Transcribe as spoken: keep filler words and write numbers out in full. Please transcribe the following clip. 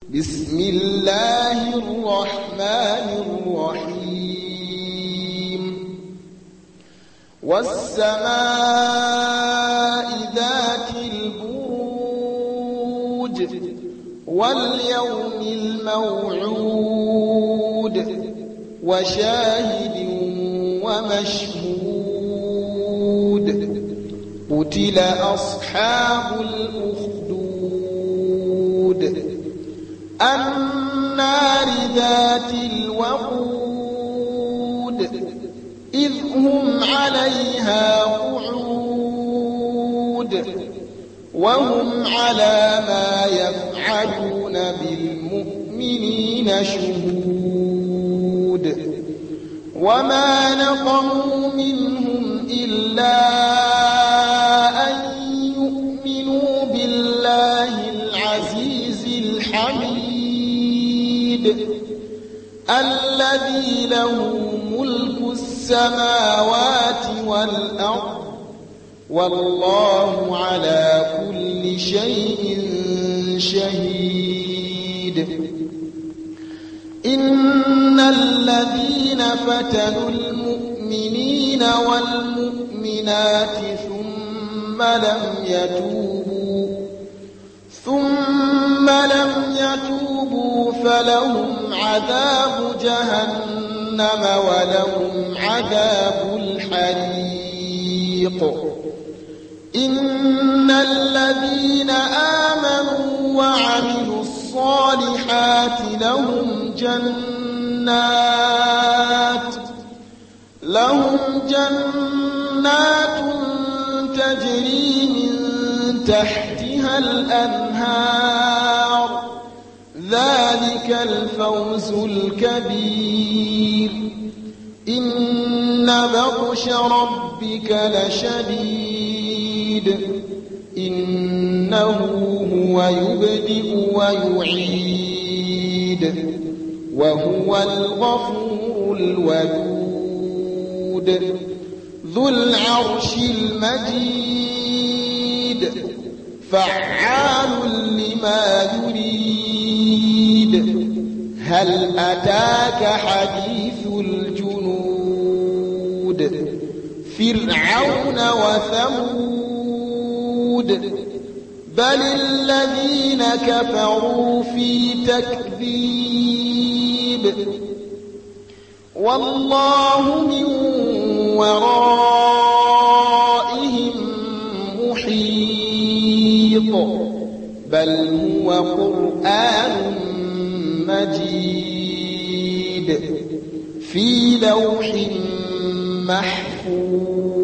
بسم الله الرحمن الرحيم والسماء ذات البروج واليوم الموعود وشاهد ومشهود قتل أصحاب الأخدود النار ذات الوقود إذ هم عليها قعود وهم على ما يفعلون بالمؤمنين شهود وما نقموا منهم إلا أن يؤمنوا بالله العزيز الحميد الذي له ملك السماوات والأرض والله على كل شيء شهيد إن الذين فتنوا المؤمنين والمؤمنات ثم لم يتوبوا ثم لم يتوبوا فلهم عذاب جهنم ولهم عذاب الحريق إن الذين آمنوا وعملوا الصالحات لهم جنات لهم جنات تجري من تحتها الأنهار ذلك الفوز الكبير إن بطش ربك لشديد إنه هو يبدئ ويعيد وهو الغفور الودود ذو العرش المجيد فعال لما يريد هل أتاك حديث الجنود فرعون وثمود بل الذين كفروا في تكذيب والله من ورائهم محيط بل هو قرآن مجيد في لوح محفوظ